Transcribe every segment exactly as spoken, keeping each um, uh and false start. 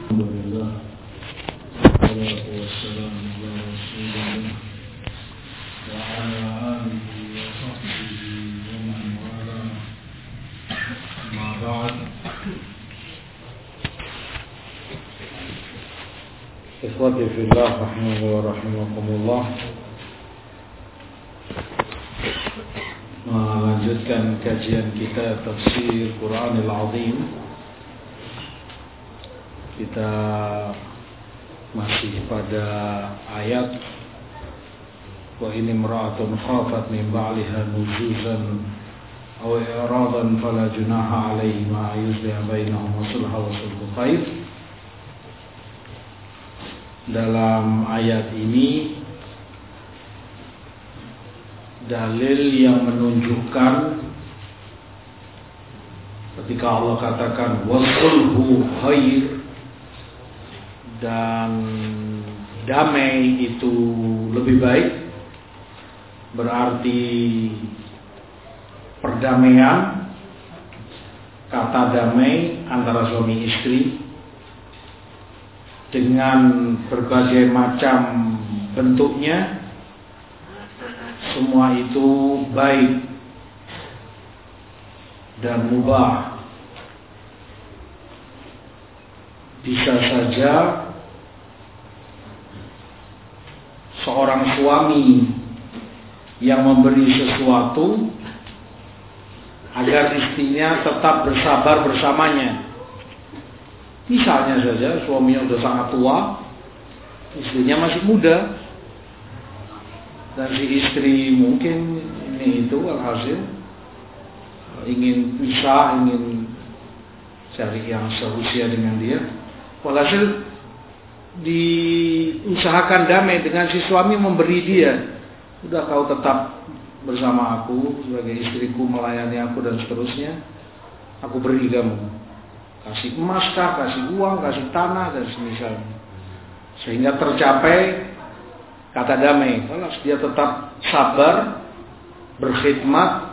Alhamdulillah, wassalatu wassalamu ala rasulillah wa ala alihi wa sahbihi wa man wala. Amma ba'd. Ikhwati fillah rahimani wa rahimakumullah. Melanjutkan kajian kita tafsir Quranil Azim. Kita masih pada ayat wa in imra'atun khafat min ba'liha nuzuzan aw i'radan fala junaha 'alaihima yusliha bainahum sulha wa sulhu khair. Dalam ayat ini dalil yang menunjukkan ketika Allah katakan wasulhu khair dan damai itu lebih baik, berarti perdamaian, kata damai antara suami istri dengan berbagai macam bentuknya, semua itu baik dan mubah. Bisa saja seorang suami yang memberi sesuatu agar istrinya tetap bersabar bersamanya. Misalnya saja suaminya sudah sangat tua, istrinya masih muda, dan si istri mungkin ini itu alhasil ingin pisah, ingin cari yang seusia dengan dia. Walhasil diusahakan damai dengan si suami, memberi dia, udah kau tetap bersama aku sebagai istriku, melayani aku dan seterusnya, aku beri kamu, kasih emas kah, kasih uang, kasih tanah dan semisalnya, sehingga tercapai kata damai. Kalau dia tetap sabar, berkhidmat,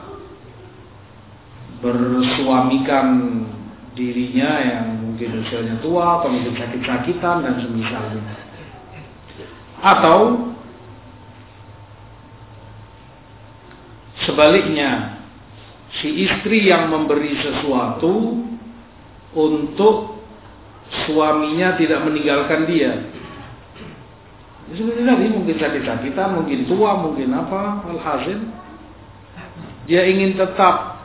bersuamikan dirinya yang mungkin usianya tua atau mungkin sakit-sakitan dan semisalnya. Atau sebaliknya, si istri yang memberi sesuatu untuk suaminya tidak meninggalkan dia. Sebenarnya tadi mungkin sakit-sakitan, mungkin tua, mungkin apa, alhasil dia ingin tetap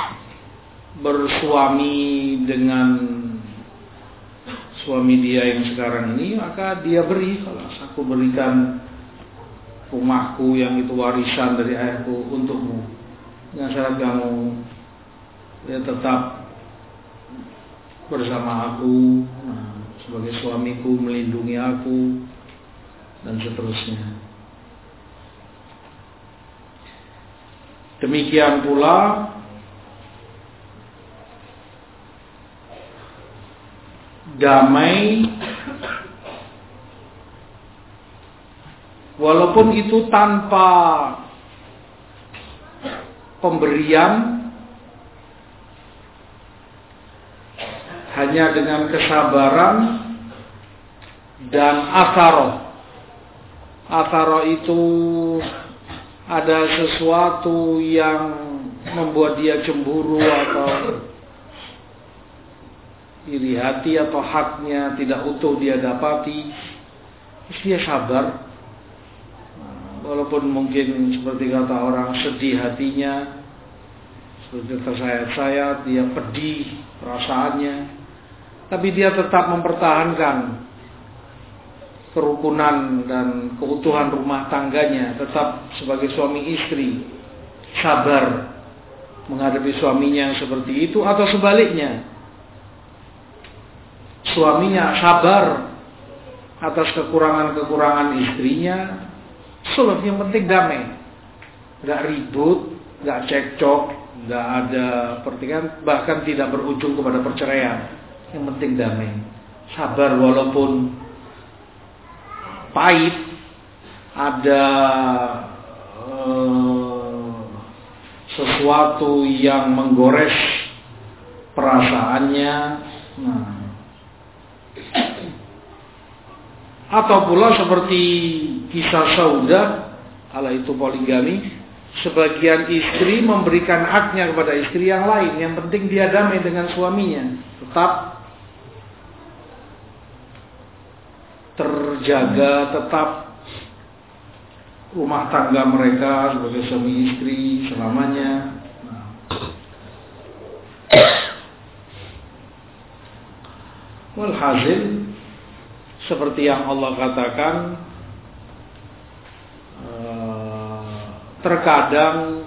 bersuami dengan suami dia yang sekarang ini, maka dia beri. Kalau aku berikan rumahku yang itu warisan dari ayahku untukmu, dengan syarat kamu ya tetap bersama aku, nah, sebagai suamiku, melindungi aku dan seterusnya. Demikian pula damai, walaupun itu tanpa pemberian, hanya dengan kesabaran dan asaroh. Asaroh itu ada sesuatu yang membuat dia cemburu atau iri hati atau haknya tidak utuh dia dapati, dia sabar. Walaupun mungkin seperti kata orang sedih hatinya, seperti tersayat-sayat, dia pedih perasaannya, tapi dia tetap mempertahankan kerukunan dan keutuhan rumah tangganya, tetap sebagai suami istri sabar menghadapi suaminya yang seperti itu. Atau sebaliknya, suaminya sabar atas kekurangan-kekurangan istrinya. Suluh, yang penting damai, gak ribut, gak cekcok, gak ada pertikaian, bahkan tidak berujung kepada perceraian. Yang penting damai, sabar walaupun pahit, ada uh, sesuatu yang menggores perasaannya. Nah, Atau pula seperti kisah Saudah, kala itu poligami, sebagian istri memberikan haknya kepada istri yang lain. Yang penting dia damai dengan suaminya, tetap terjaga, tetap rumah tangga mereka sebagai suami istri selamanya. Nah. Walhasil, seperti yang Allah katakan, terkadang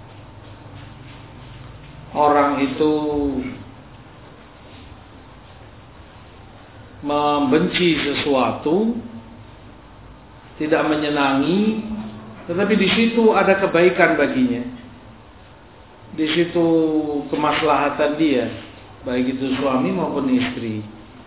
orang itu membenci sesuatu, tidak menyenangi, tetapi di situ ada kebaikan baginya. Di situ kemaslahatan dia, baik itu suami maupun istri.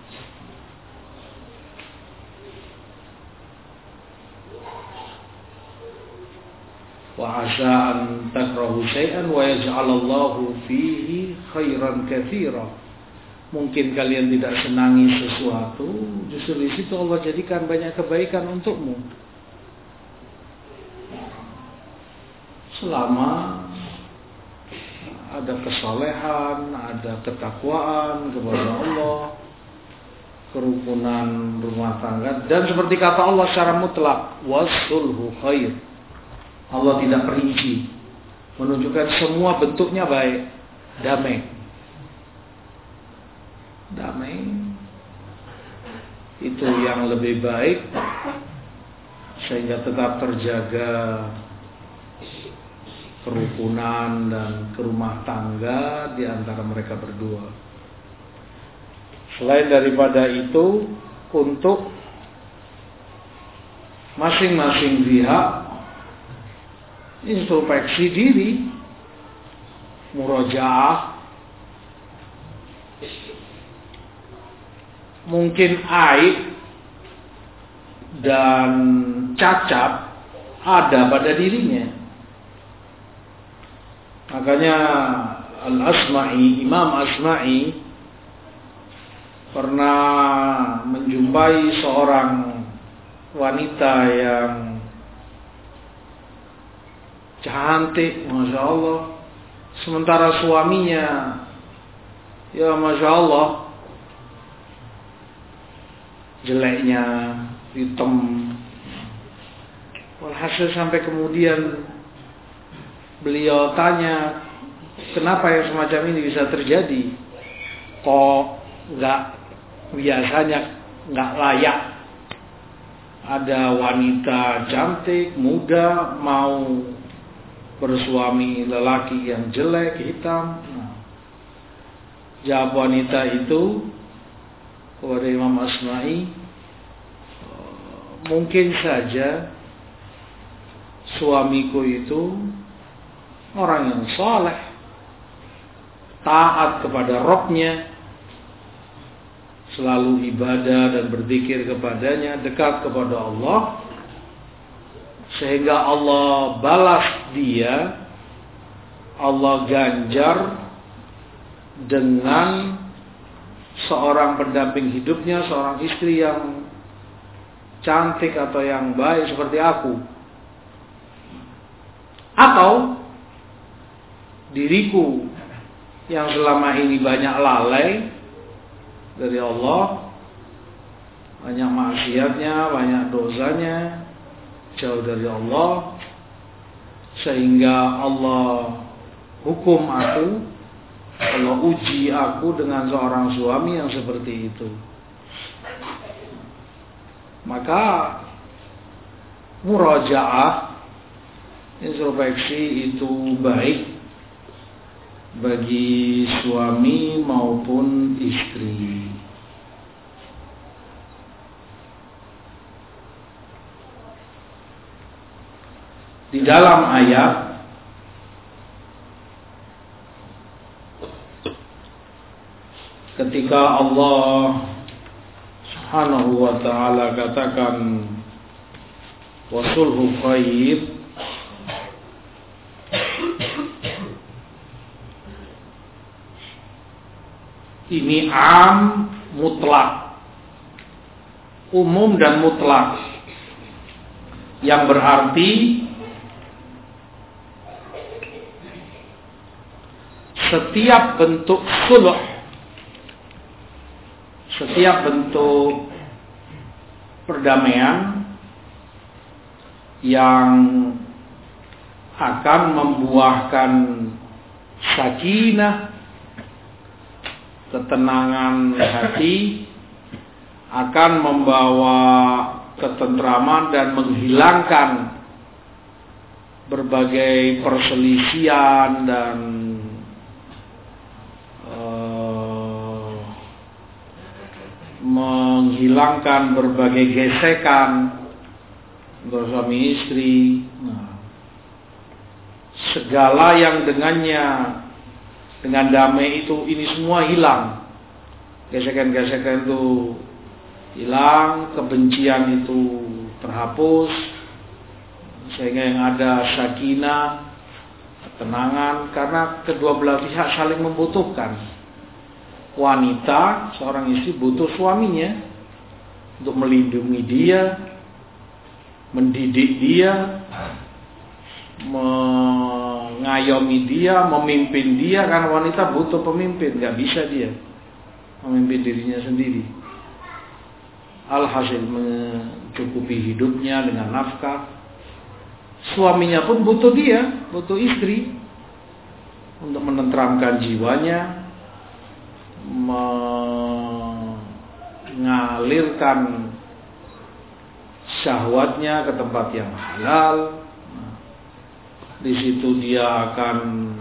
Wa 'asa an takrahu syai'an wa yaj'alallahu fihi khairan katsira. Mungkin kalian tidak senangi sesuatu, justru di situ Allah jadikan banyak kebaikan untukmu. Selama ada kesalehan, ada ketakwaan kepada Allah, kerukunan rumah tangga, dan seperti kata Allah secara mutlak, wasulhu khair. Allah tidak perinci, menunjukkan semua bentuknya baik, damai. Damai itu yang lebih baik, sehingga tetap terjaga kerukunan dan kerumah tangga di antara mereka berdua. Selain daripada itu, untuk masing-masing pihak introspeksi diri, murojaah. Mungkin aib dan cacat ada pada dirinya. Makanya Al-Asma'i, Imam Asma'i pernah menjumpai seorang wanita yang cantik, Masya Allah. Sementara suaminya, ya Masya Allah, jeleknya, hitam. Walhasil sampai kemudian beliau tanya, kenapa yang semacam ini bisa terjadi? Kok nggak biasanya nggak layak ada wanita cantik, muda mau bersuami lelaki yang jelek, hitam. Nah, jawab wanita itu kepada Imam Asma'i, mungkin saja suamiku itu orang yang saleh, taat kepada Rabb-nya, selalu ibadah dan berzikir kepadanya, dekat kepada Allah, sehingga Allah balas dia, Allah ganjar dengan seorang pendamping hidupnya, seorang istri yang cantik atau yang baik seperti aku. Atau diriku yang selama ini banyak lalai dari Allah, banyak maksiatnya, banyak dosanya, jauh dari Allah, sehingga Allah hukum aku, Allah uji aku dengan seorang suami yang seperti itu. Maka murajaah, introspeksi itu baik bagi suami maupun istri. Di dalam ayat ketika Allah Subhanahu wa ta'ala katakan wasulhu khair, ini am mutlak, umum dan mutlak, yang berarti setiap bentuk sulh, setiap bentuk perdamaian yang akan membuahkan sakinah, ketenangan hati, akan membawa ketentraman dan menghilangkan berbagai perselisihan dan uh, menghilangkan berbagai gesekan antara suami istri. Nah, segala yang dengannya dengan damai itu, ini semua hilang. Gesekan-gesekan itu hilang, kebencian itu terhapus, sehingga yang ada sakinah, ketenangan, karena kedua belah pihak saling membutuhkan. Wanita, seorang istri butuh suaminya untuk melindungi dia, mendidik dia, mengayomi dia, memimpin dia, karena wanita butuh pemimpin, gak bisa dia memimpin dirinya sendiri. Alhasil mencukupi hidupnya dengan nafkah. Suaminya pun butuh dia, butuh istri untuk menenteramkan jiwanya, mengalirkan syahwatnya ke tempat yang halal. Di situ dia akan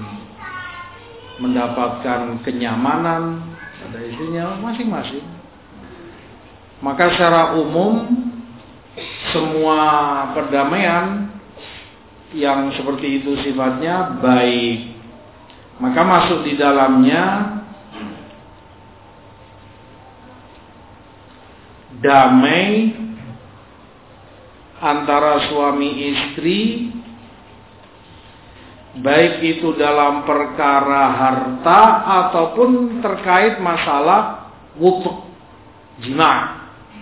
mendapatkan kenyamanan pada istrinya masing-masing. Maka secara umum semua perdamaian yang seperti itu sifatnya baik. Maka masuk di dalamnya damai antara suami istri, baik itu dalam perkara harta ataupun terkait masalah wutu, jima'.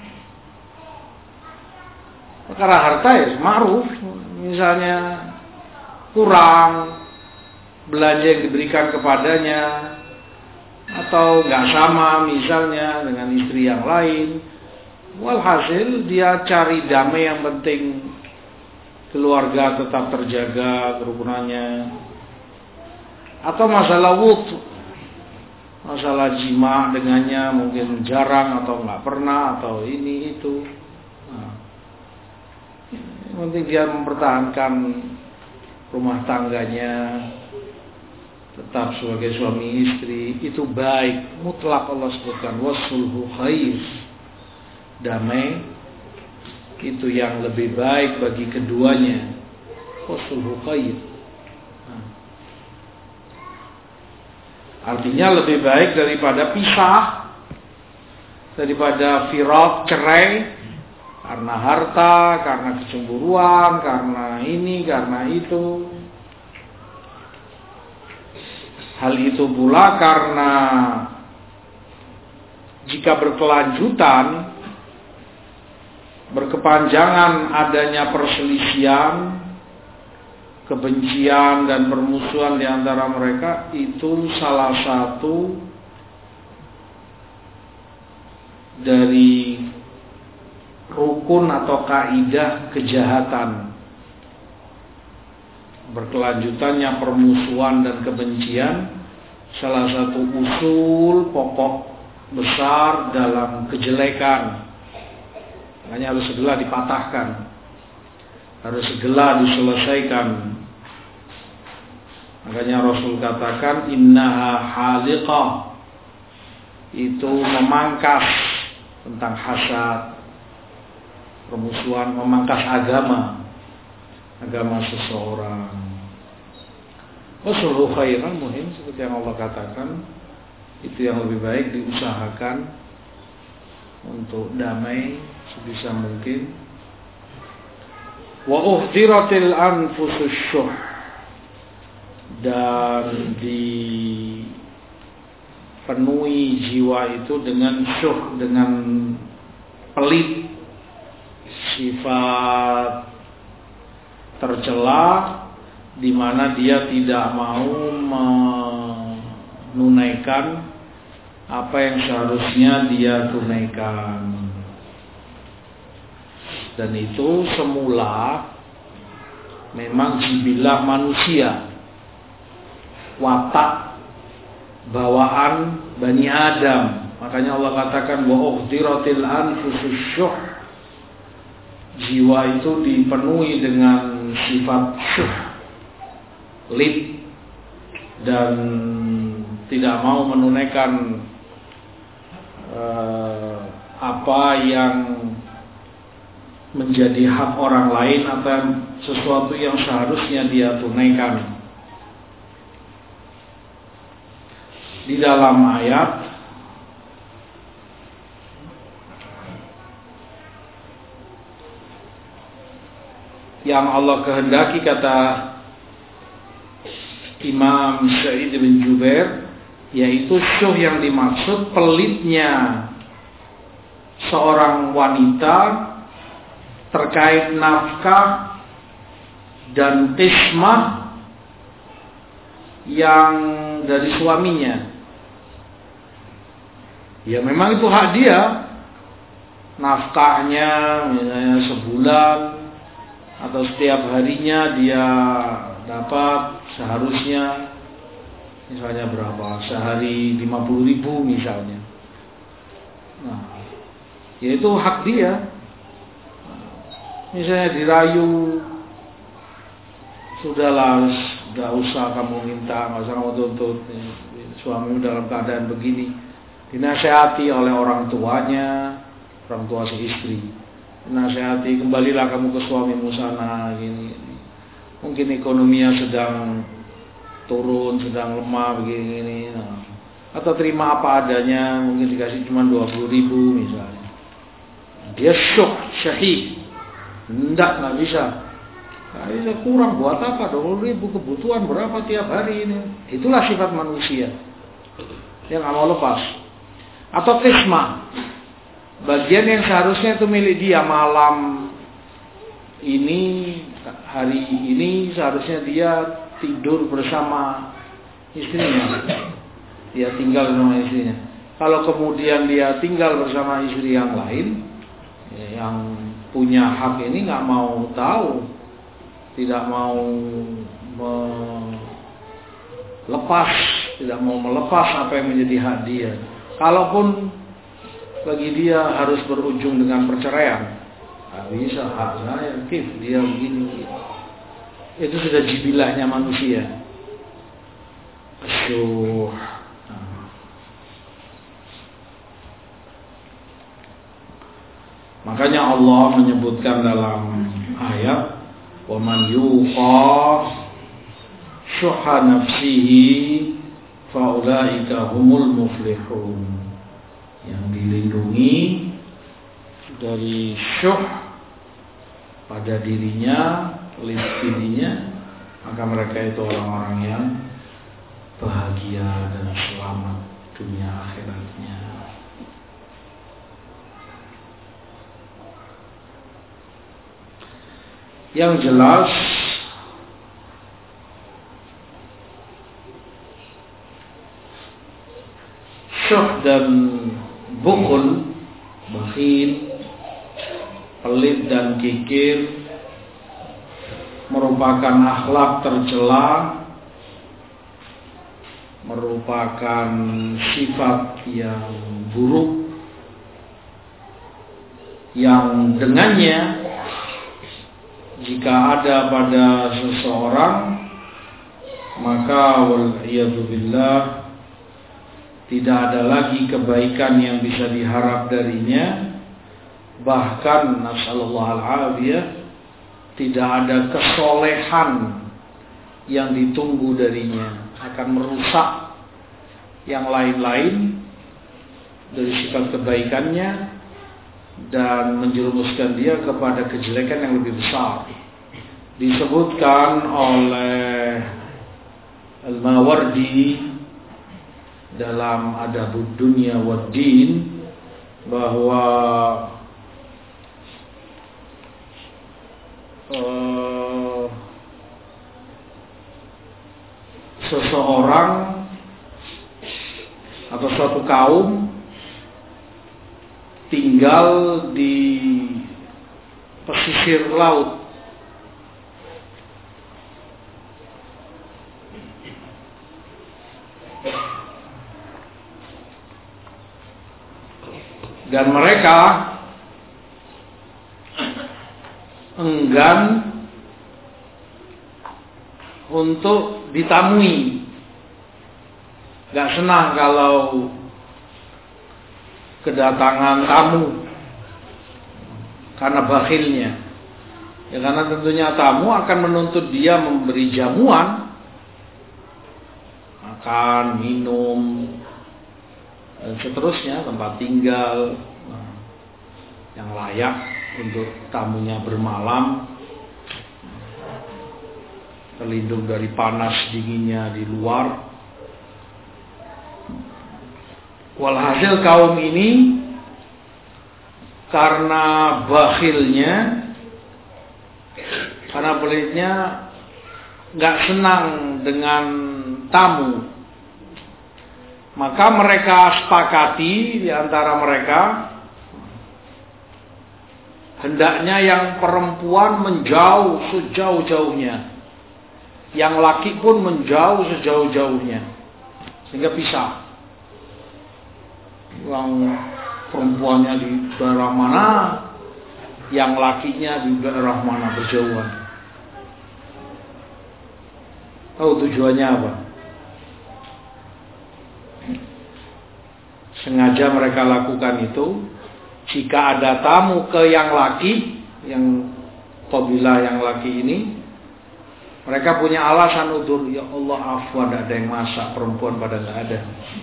Perkara harta ya ma'ruf, misalnya kurang belanja yang diberikan kepadanya, atau nggak sama misalnya dengan istri yang lain. Walhasil dia cari damai, yang penting keluarga tetap terjaga kerukunannya. Atau masalah wud, masalah jima dengannya mungkin jarang atau nggak pernah atau ini itu. Nah, yang penting dia mempertahankan rumah tangganya tetap sebagai suami istri, itu baik. Mutlak Allah sebutkan wasulhu khair, damai itu yang lebih baik bagi keduanya. Wasulhu khair, nah, artinya lebih baik daripada pisah, daripada firat, cerai karena harta, karena kecemburuan, karena ini, karena itu. Hal itu pula karena jika berkelanjutan, berkepanjangan adanya perselisihan, kebencian dan permusuhan di antara mereka, itu salah satu dari rukun atau kaidah kejahatan. Berkelanjutannya permusuhan dan kebencian salah satu usul pokok besar dalam kejelekan. Makanya harus segera dipatahkan, harus segera diselesaikan. Makanya Rasul katakan innaha haliqah, itu memangkas tentang hasad, permusuhan, memangkas agama agama seseorang. Wasulhu khairan muhim, seperti yang Allah katakan, itu yang lebih baik diusahakan untuk damai sebisa mungkin. Wa uhdiratil anfusus syuh, dan dipenuhi jiwa itu dengan syuh, dengan pelit, sifat tercela di mana dia tidak mau menunaikan apa yang seharusnya dia tunaikan. Dan itu semula memang jibilah manusia, watak bawaan Bani Adam. Makanya Allah katakan wa uhdiratil anfusus syuh. Jiwa itu dipenuhi dengan sifat syuh, lid, dan tidak mau menunaikan uh, apa yang menjadi hak orang lain atau sesuatu yang seharusnya dia tunaikan. Di dalam ayat yang Allah kehendaki, kata Imam Sa'id bin Jubair, yaitu syuh yang dimaksud pelitnya seorang wanita terkait nafkah dan qismah yang dari suaminya. Ya memang itu hak dia, nafkahnya misalnya sebulan atau setiap harinya dia dapat seharusnya misalnya berapa, sehari lima puluh ribu misalnya. Nah, ya itu hak dia. Misalnya dirayu, sudahlah, gak usah kamu minta, gak usah kamu tuntut, suamimu dalam keadaan begini. Dinasehati oleh orang tuanya, orang tua si istri. Dinasehati, kembalilah kamu ke suamimu sana, gini. Mungkin ekonominya sedang turun, sedang lemah, begini. Nah. Atau terima apa adanya, mungkin dikasih cuma dua puluh ribu misalnya. Dia syuk, syahid. Enggak, nggak bisa. Nah, bisa kurang buat apa? dua puluh ribu kebutuhan berapa tiap hari ini? Itulah sifat manusia yang nggak mau lepas. Atau qismah, bagian yang seharusnya itu milik dia, malam ini, hari ini seharusnya dia tidur bersama istrinya, dia tinggal bersama istrinya. Kalau kemudian dia tinggal bersama istri yang lain, ya, yang punya hak ini nggak mau tahu, tidak mau melepas, tidak mau melepas apa yang menjadi hak dia. Kalaupun bagi dia harus berujung dengan perceraian, nggak bisa, hak saya, kif dia begini. Itu sudah jibilahnya manusia. Asyuh. Makanya Allah menyebutkan dalam ayat, wa man yuqa syuha nafsihi fa ulaika humul muflihun. Yang dilindungi dari syuh pada dirinya, lid dirinya, maka mereka itu orang-orang yang bahagia dan selamat dunia akhiratnya. Yang jelas syuh dan bukhul, bakhil, pelit dan kikir merupakan akhlak tercela, merupakan sifat yang buruk yang dengannya jika ada pada seseorang, maka wal-iyadu billah tidak ada lagi kebaikan yang bisa diharap darinya. Bahkan nasallallahu al-afiyah, tidak ada kesolehan yang ditunggu darinya, akan merusak yang lain-lain dari sifat kebaikannya dan menjerumuskan dia kepada kejelekan yang lebih besar. Disebutkan oleh Al-Mawardi dalam Adabud Dunya wad Din bahwa seseorang atau suatu kaum tinggal di pesisir laut. Dan mereka enggan untuk ditamui. Gak senang kalau kedatangan tamu karena bakhilnya. Ya karena tentunya tamu akan menuntut dia memberi jamuan, makan, minum, dan seterusnya, tempat tinggal nah, yang layak untuk tamunya bermalam, terlindung dari panas dinginnya di luar. Walhasil kaum ini karena bakhilnya, karena pelitnya, nggak senang dengan tamu, maka mereka sepakati di antara mereka hendaknya yang perempuan menjauh sejauh-jauhnya, yang laki pun menjauh sejauh-jauhnya, sehingga pisah. Yang perempuannya di daerah mana, yang lakinya di daerah mana, berjauhan. Tahu tujuannya apa? Sengaja mereka lakukan itu. Jika ada tamu ke yang laki, yang kabilah yang laki ini, mereka punya alasan udzur, ya Allah afwan, ada yang masak, perempuan pada nggak ada.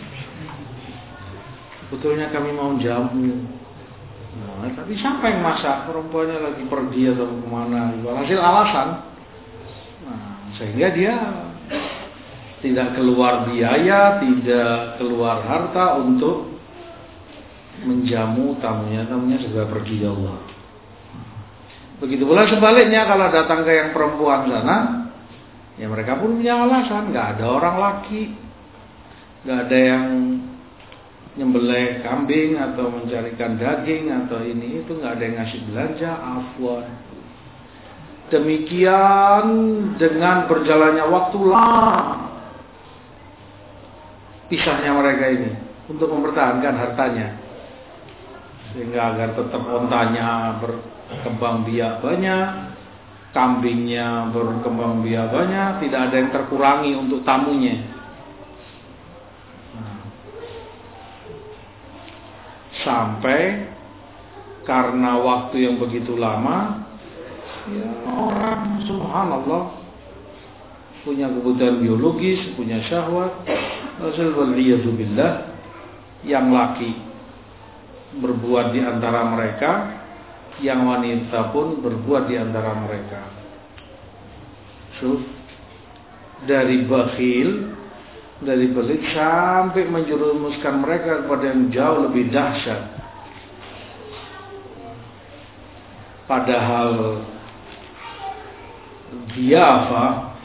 Betulnya kami mau jamu. Nah, tapi siapa yang masak? Perempuannya lagi pergi atau kemana? Hasil alasan. Nah, sehingga dia tidak keluar biaya, tidak keluar harta untuk menjamu tamunya. Tamunya sudah pergi ya Allah. Begitu pula sebaliknya kalau datang ke yang perempuan sana, ya mereka pun punya alasan. Gak ada orang laki, gak ada yang nyembelih kambing atau mencarikan daging atau ini itu, nggak ada yang ngasih belanja, afwan. Demikian dengan berjalannya waktu lama pisahnya mereka ini untuk mempertahankan hartanya, sehingga agar tetap ontanya berkembang biak banyak, kambingnya berkembang biak banyak, tidak ada yang terkurangi untuk tamunya. Sampai karena waktu yang begitu lama, ya orang subhanallah punya kebutuhan biologis, punya syahwat, waliyadzubillah, yang laki berbuat di antara mereka, yang wanita pun berbuat di antara mereka. So, dari bakhil, dari pelit sampai menjerumuskan mereka kepada yang jauh lebih dahsyat. Padahal diafa,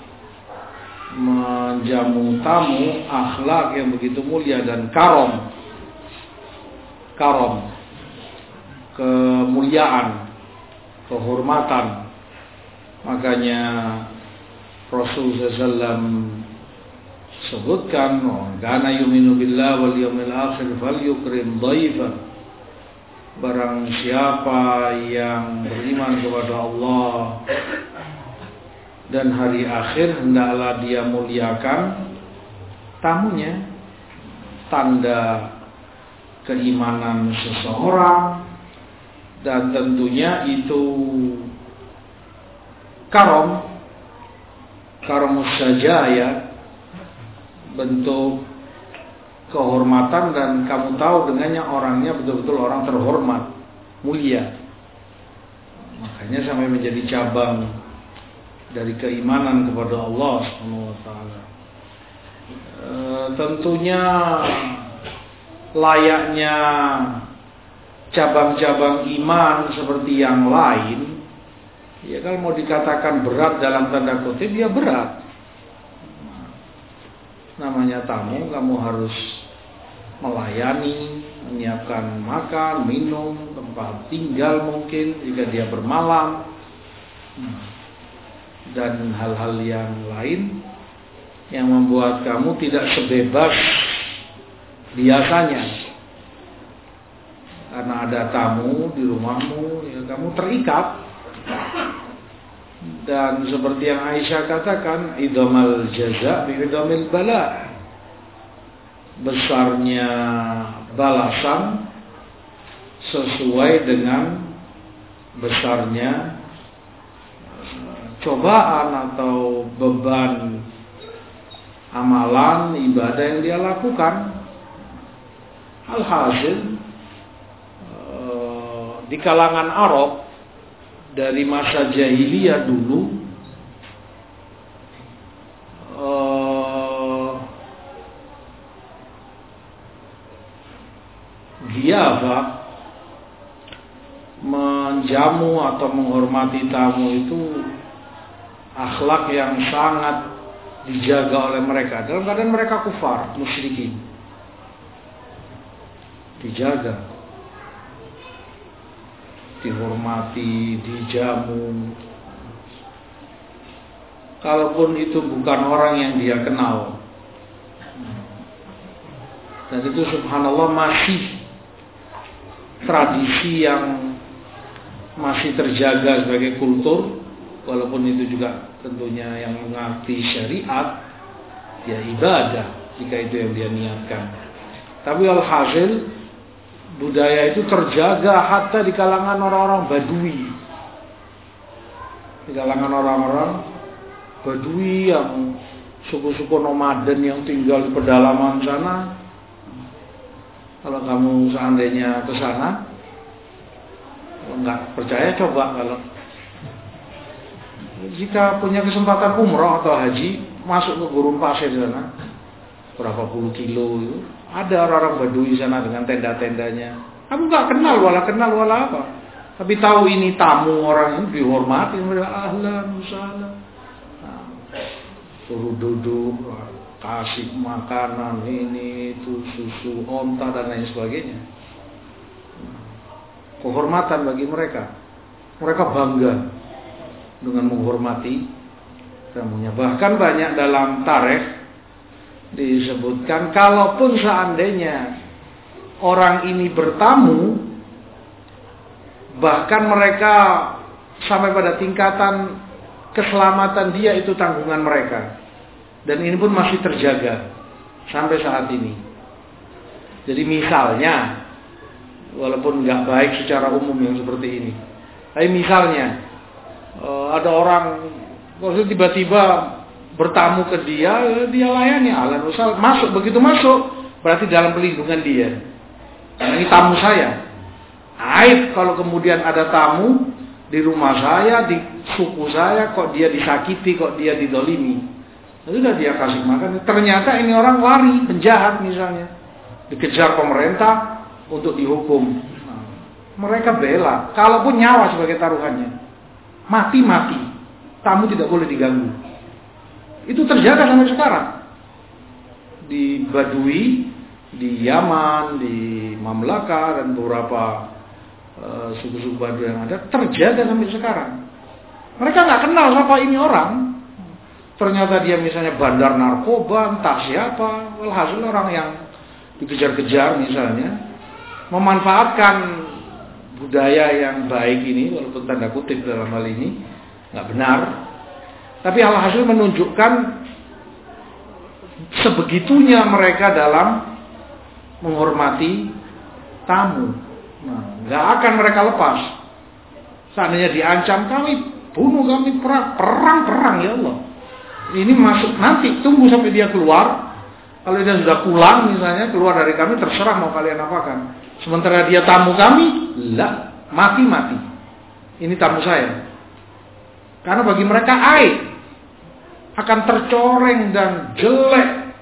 menjamu tamu, akhlak yang begitu mulia dan karom, karom, kemuliaan, kehormatan. Makanya Rasulullah sallallahu alaihi wasallam sebutkan, kana yuminu billah wal yawmil akhir falyukrim dhaifa. Barang siapa yang beriman kepada Allah dan hari akhir, hendaklah dia muliakan tamunya. Tanda keimanan seseorang, dan tentunya itu karom, karomus sajaya, bentuk kehormatan, dan kamu tahu dengannya orangnya betul-betul orang terhormat, mulia. Makanya sampai menjadi cabang dari keimanan kepada Allah subhanahu wa taala. E, tentunya layaknya cabang-cabang iman seperti yang lain, ya kalau mau dikatakan berat dalam tanda kutip, ya berat. namanya tamu, kamu harus melayani, menyiapkan makan, minum, tempat tinggal mungkin jika dia bermalam, dan hal-hal yang lain yang membuat kamu tidak sebebas biasanya. Karena ada tamu di rumahmu, ya kamu terikat. Dan seperti yang Aisyah katakan, idamal jaza bi idamil bala. Besarnya balasan sesuai dengan besarnya cobaan atau beban amalan ibadah yang dia lakukan. Alhasil di kalangan Arab dari masa jahiliyah dulu, uh, dhiyafah, menjamu atau menghormati tamu itu akhlak yang sangat dijaga oleh mereka dalam keadaan mereka kufar, musyrikin. Dijaga, dihormati, dijamu. Kalaupun itu bukan orang yang dia kenal. Dan itu subhanallah masih tradisi yang masih terjaga sebagai kultur. Walaupun itu juga tentunya yang mengerti syariat, ya ibadah jika itu yang dia niatkan. Tapi alhasil budaya itu terjaga hatta di kalangan orang-orang Badui. Di kalangan orang-orang Badui yang suku-suku nomaden yang tinggal di pedalaman sana. Kalau kamu seandainya ke sana, enggak percaya coba kalau jika punya kesempatan umroh atau haji, masuk ke gurun pasir di sana. Berapa puluh kilo itu. Ada orang-orang Badui sana dengan tenda-tendanya. Kamu nggak kenal, wala kenal, wala apa. Tapi tahu ini tamu orang ini dihormati. Ahlan, usahlan. Nah, suruh duduk, kasih makanan ini, itu susu, onta dan lain sebagainya. Kehormatan bagi mereka. Mereka bangga dengan menghormati tamunya. Bahkan banyak dalam tarikh disebutkan, kalaupun seandainya orang ini bertamu, bahkan mereka sampai pada tingkatan keselamatan dia itu tanggungan mereka. Dan ini pun masih terjaga sampai saat ini. Jadi misalnya, walaupun nggak baik secara umum yang seperti ini, tapi misalnya ada orang tiba-tiba bertamu ke dia, dia layani, ahlan usahlan, masuk. Begitu masuk, berarti dalam pelindungan dia. Karena ini tamu saya. Aib kalau kemudian ada tamu di rumah saya, di suku saya, kok dia disakiti, kok dia didolimi. Sudah dia kasih makan. Ternyata ini orang lari, penjahat misalnya, dikejar pemerintah untuk dihukum. Nah, mereka bela, kalaupun nyawa sebagai taruhannya, mati-mati, tamu tidak boleh diganggu. Itu terjaga sampai sekarang di Badui, di Yaman, di Mamlaka dan beberapa uh, suku-suku Badui yang ada, terjaga sampai sekarang. Mereka nggak kenal siapa ini orang. Ternyata dia misalnya bandar narkoba, entah siapa. Walhasil orang yang dikejar-kejar misalnya memanfaatkan budaya yang baik ini, walaupun tanda kutip dalam hal ini nggak benar. Tapi alhasil menunjukkan sebegitunya mereka dalam menghormati tamu. Nah, nggak akan mereka lepas. Seandainya diancam, kami bunuh, kami perang, perang, perang ya Allah. Ini masuk nanti, tunggu sampai dia keluar. Kalau dia sudah pulang misalnya, keluar dari kami, terserah mau kalian apakan. Sementara dia tamu kami, lah, mati-mati. Ini tamu saya. Karena bagi mereka aib akan tercoreng dan jelek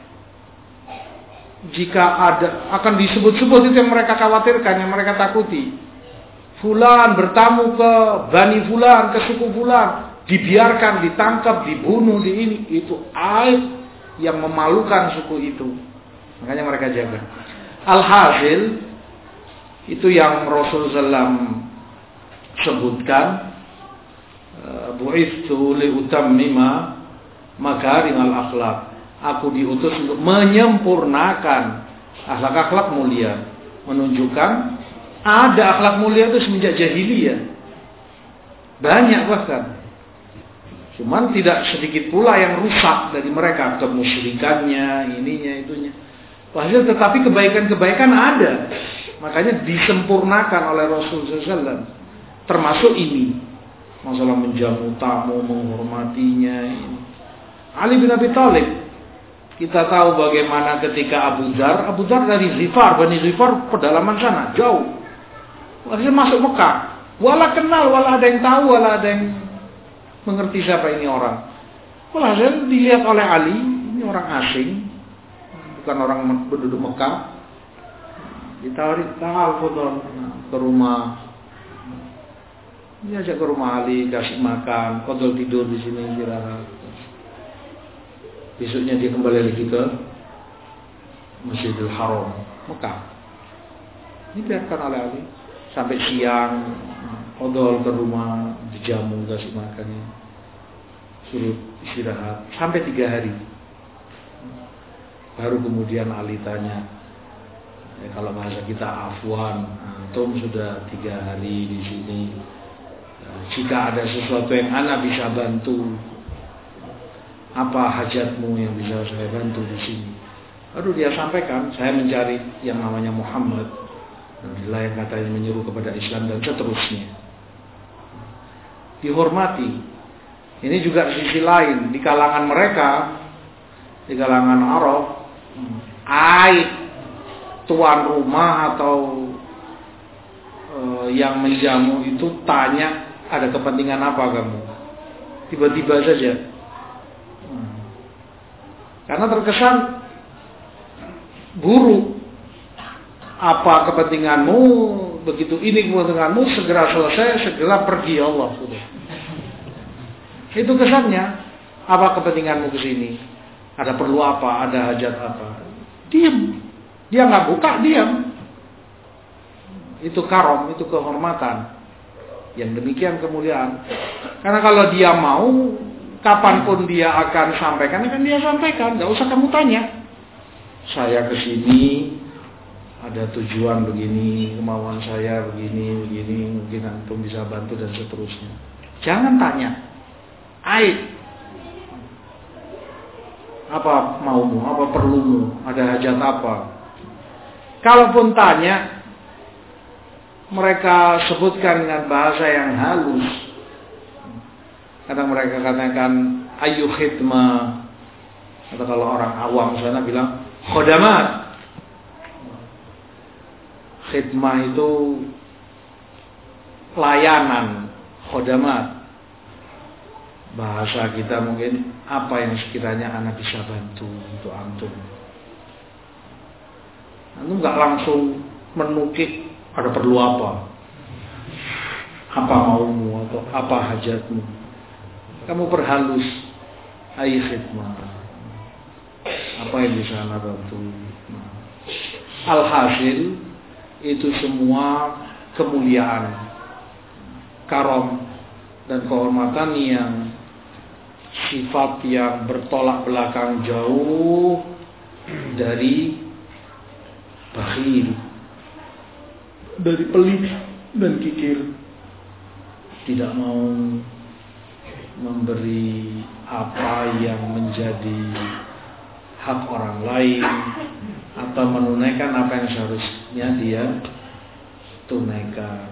jika ada, akan disebut-sebut itu yang mereka khawatirkan, yang mereka takuti. Fulan bertamu ke Bani Fulan, ke suku Fulan, dibiarkan, ditangkap, dibunuh, di ini, itu aib yang memalukan suku itu. Makanya mereka jaga. Alhasil itu yang Rasulullah shallallahu alaihi wasallam sebutkan, bu'itsu liutammima makarimal akhlak. Aku diutus untuk menyempurnakan akhlak-akhlak mulia, menunjukkan ada akhlak mulia itu semenjak jahiliyah. Banyak bahkan. Cuman tidak sedikit pula yang rusak dari mereka, kemusyrikannya, ininya, itunya. Hasil tetapi kebaikan-kebaikan ada. Makanya disempurnakan oleh Rasulullah shallallahu alaihi wasallam. Termasuk ini. Masalah menjamu tamu, menghormatinya. Ini. Ali bin Abi Thalib. Kita tahu bagaimana ketika Abu Dar. Abu Dar dari Zifar. Bani Zifar pedalaman sana. Jauh. Hasil masuk Mekah. Wala kenal, wala ada yang tahu, wala ada yang mengerti siapa ini orang. Walhasil dilihat oleh Ali, ini orang asing, bukan orang penduduk Mekah. Ditawarin, "Ta'al fudhal ke rumah." Diajak ke rumah Ali, kasih makan, kodol tidur di sini istirahat. Besoknya dia kembali lagi ke Masjidil Haram, Mekah. Ini biarkan oleh Ali sampai siang, kodol ke rumah, dijamu, kasih makannya, suruh istirahat sampai tiga hari. Baru kemudian Ali tanya, ya, kalau bahasa kita afwan, antum sudah tiga hari di sini. Jika ada sesuatu yang ana bisa bantu, apa hajatmu yang bisa saya bantu di sini? Baru dia sampaikan, saya mencari yang namanya Muhammad, Allah yang katanya menyuruh kepada Islam dan seterusnya. Dihormati. Ini juga sisi lain di kalangan mereka, di kalangan Arab, aib tuan rumah atau uh, yang menjamu itu tanya, ada kepentingan apa kamu? Tiba-tiba saja. Hmm. Karena terkesan buruk. Apa kepentinganmu? Begitu ini kepentinganmu, segera selesai, segera pergi Allah. Sudah. Itu kesannya. Apa kepentinganmu ke sini? Ada perlu apa? Ada hajat apa? Diam. Dia nggak buka, diam. Itu karom, itu kehormatan. Yang demikian kemuliaan. Karena kalau dia mau, kapanpun dia akan sampaikan, akan dia sampaikan. Gak usah kamu tanya. Saya kesini, ada tujuan begini, kemauan saya begini, begini, mungkin antum bisa bantu dan seterusnya. Jangan tanya. Aib. Apa maumu, apa perlumu, ada hajat apa. Kalaupun tanya, mereka sebutkan dengan bahasa yang halus. Kadang mereka katakan ayu khidmah, atau kalau orang awam sana bilang khodamat. Khidmah itu layanan, khodamat. Bahasa kita mungkin apa yang sekiranya anak bisa bantu untuk antum. Antum nggak langsung menukik. Ada perlu apa? Apa maumu atau apa hajatmu? Kamu perhalus. Ai khidmah. Apa yang bisa anda bantu? Alhasil itu semua kemuliaan, karom dan kehormatan yang sifat yang bertolak belakang jauh dari bakhil, dari pelit dan kikir, tidak mau memberi apa yang menjadi hak orang lain atau menunaikan apa yang seharusnya dia tunaikan.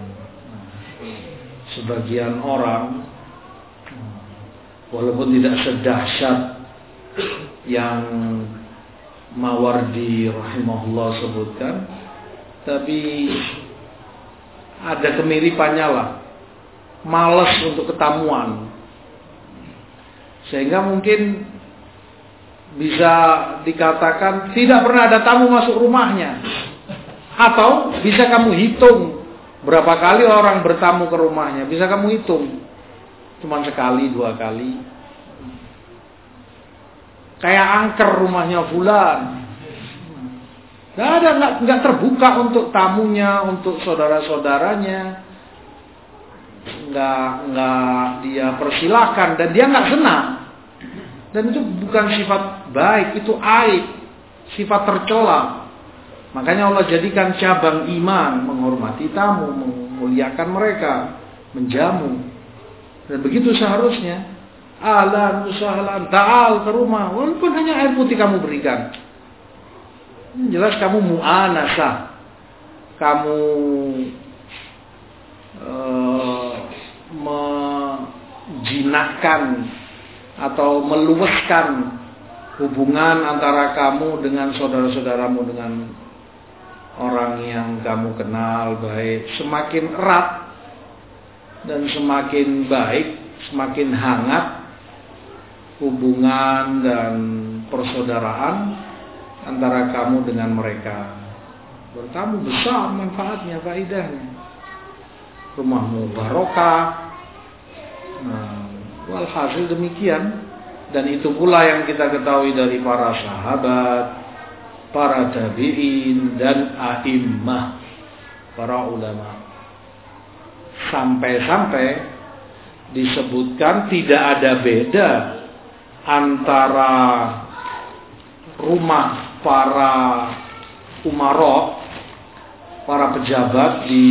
Sebagian orang walaupun tidak sedahsyat yang Mawardi rahimahullah sebutkan, tapi ada kemiripannya lah, malas untuk ketamuan, sehingga mungkin bisa dikatakan tidak pernah ada tamu masuk rumahnya. Atau bisa kamu hitung berapa kali orang bertamu ke rumahnya, bisa kamu hitung, cuma sekali dua kali. kayak angker rumahnya fulan. Nggak ada, nggak, nggak terbuka untuk tamunya, untuk saudara-saudaranya. Nggak, nggak dia persilahkan dan dia nggak senang. Dan itu bukan sifat baik, itu aib, sifat tercela. Makanya Allah jadikan cabang iman menghormati tamu, memuliakan mereka, menjamu. Dan begitu seharusnya. Ahlan usahlan, ta'al ke rumah, walaupun hanya air putih kamu berikan. Jelas kamu mu'anasah, kamu uh, menjinakkan atau meluaskan hubungan antara kamu dengan saudara-saudaramu, dengan orang yang kamu kenal baik. Semakin erat dan semakin baik, semakin hangat hubungan dan persaudaraan antara kamu dengan mereka. Bertamu besar manfaatnya, faedahnya. Rumahmu barokah. Nah, walhasil demikian. Dan itu pula yang kita ketahui dari para sahabat, para tabi'in dan a'immah, para ulama. Sampai-sampai disebutkan tidak ada beda antara rumah para umara, para pejabat di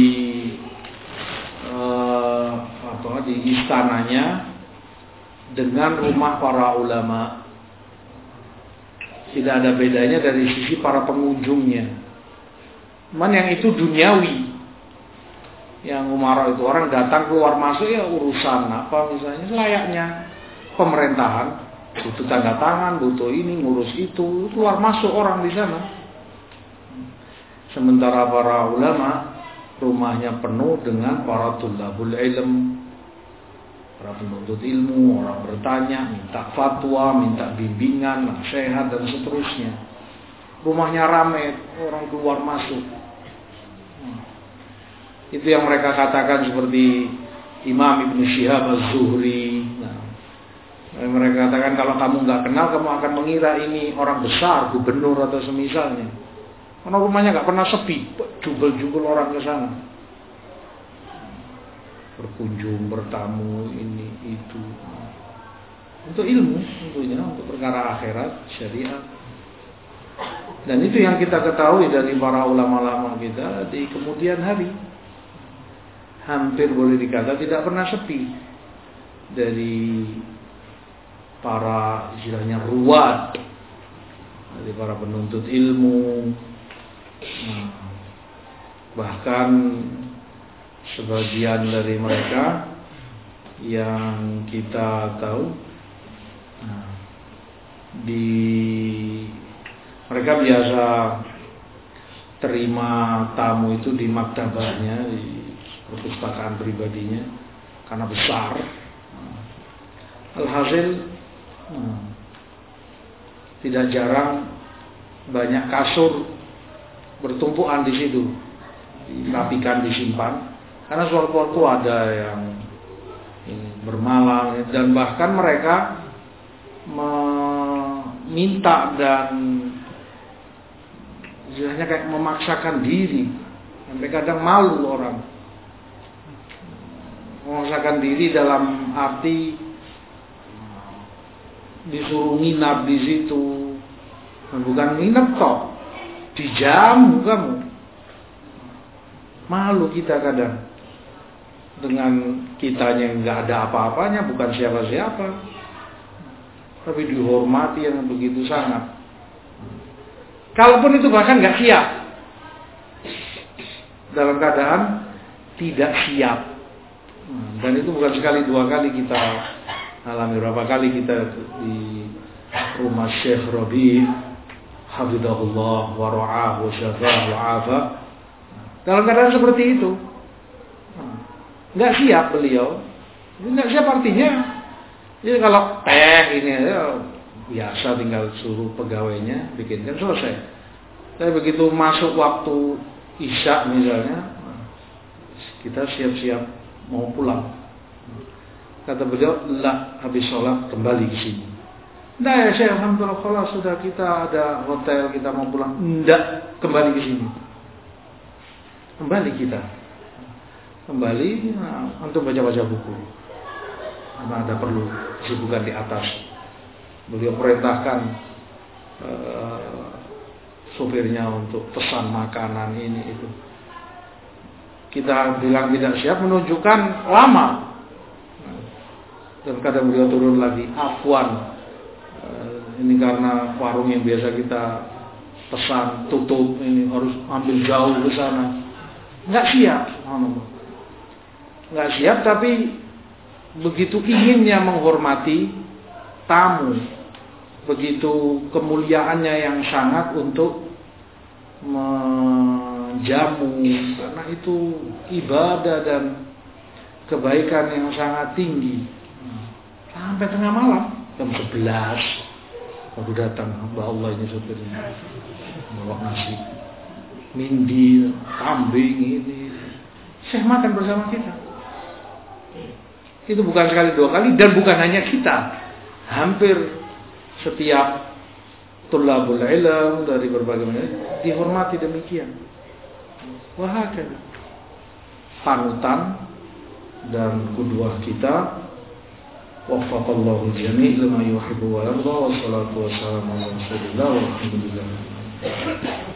eh, apa di istananya dengan rumah para ulama. Tidak ada bedanya dari sisi para pengunjungnya. Cuman yang itu duniawi. Yang umara itu orang datang keluar masuk ya urusan apa misalnya layaknya pemerintahan. Butuh tanda tangan, butuh ini, ngurus itu, keluar masuk orang di sana. Sementara para ulama rumahnya penuh dengan para tulabul ilm, para penuntut ilmu, orang bertanya, minta fatwa, minta bimbingan, nasihat dan seterusnya. Rumahnya ramai, orang keluar masuk. Itu yang mereka katakan seperti Imam Ibn Shihab Az-Zuhri. Mereka katakan kalau kamu nggak kenal, kamu akan mengira ini orang besar, gubernur atau semisalnya. Karena rumahnya nggak pernah sepi, jubel-jubel orang ke sana, berkunjung, bertamu, ini itu, untuk ilmu, tentunya untuk perkara akhirat, syariat. Dan itu yang kita ketahui dari para ulama-ulama kita di kemudian hari. Hampir boleh dikata tidak pernah sepi dari para istilahnya ruwat, dari para penuntut ilmu. Nah, bahkan sebagian dari mereka yang kita tahu, nah, di mereka biasa terima tamu itu di maktabahnya, di perpustakaan pribadinya, karena besar. Alhasil Hmm. tidak jarang banyak kasur bertumpuan di situ, dirapikan, disimpan. Karena sewaktu-waktu ada yang bermalam dan bahkan mereka meminta dan istilahnya kayak memaksakan diri, sampai kadang malu orang memaksakan diri dalam arti disuruh nginap di situ, bukan nginap toh, dijamu kamu. Malu kita kadang dengan kitanya yang nggak ada apa-apanya, bukan siapa-siapa, tapi dihormati yang begitu sangat. Kalaupun itu bahkan nggak siap, dalam keadaan tidak siap, dan itu bukan sekali dua kali kita alami. Berapa kali kita di rumah Syekh Rabi' hafizahullah wa ra'ah wa syafah wa afa, dalam keadaan seperti itu nggak siap beliau. Nggak siap artinya jadi kalau teh ini ya, biasa tinggal suruh pegawainya bikinkan, selesai. Tapi begitu masuk waktu isya misalnya, kita siap-siap mau pulang. Kata beliau, lah habis sholat kembali ke sini. Nah ya Syekh, alhamdulillah kalau sudah kita ada hotel, kita mau pulang. Enggak, kembali ke sini. Kembali kita. Kembali nah, untuk baca-baca buku. Karena ada perlu kesibukan di atas. Beliau perintahkan uh, sopirnya untuk pesan makanan ini itu. Kita bilang tidak siap, menunjukkan lama. Dan kadang beliau turun lagi, afwan. Ini karena warung yang biasa kita pesan tutup, ini harus ambil jauh ke sana. Nggak siap, nggak siap, tapi begitu inginnya menghormati tamu, begitu kemuliaannya yang sangat untuk menjamu, karena itu ibadah dan kebaikan yang sangat tinggi. Sampai tengah malam, jam sebelas. Baru datang hamba Allah ini sopirnya bawa nasi, mindi, kambing ini. Syekh makan bersama kita. Itu bukan sekali dua kali dan bukan hanya kita. Hampir setiap tulabul ilm dari berbagai macam dihormati demikian. Wahakana. Panutan dan qudwah kita. Waffaqallahu jami' lima yuhibbu wa yarda. Wassalatu wassalamu ala rasulillah walhamdulillah.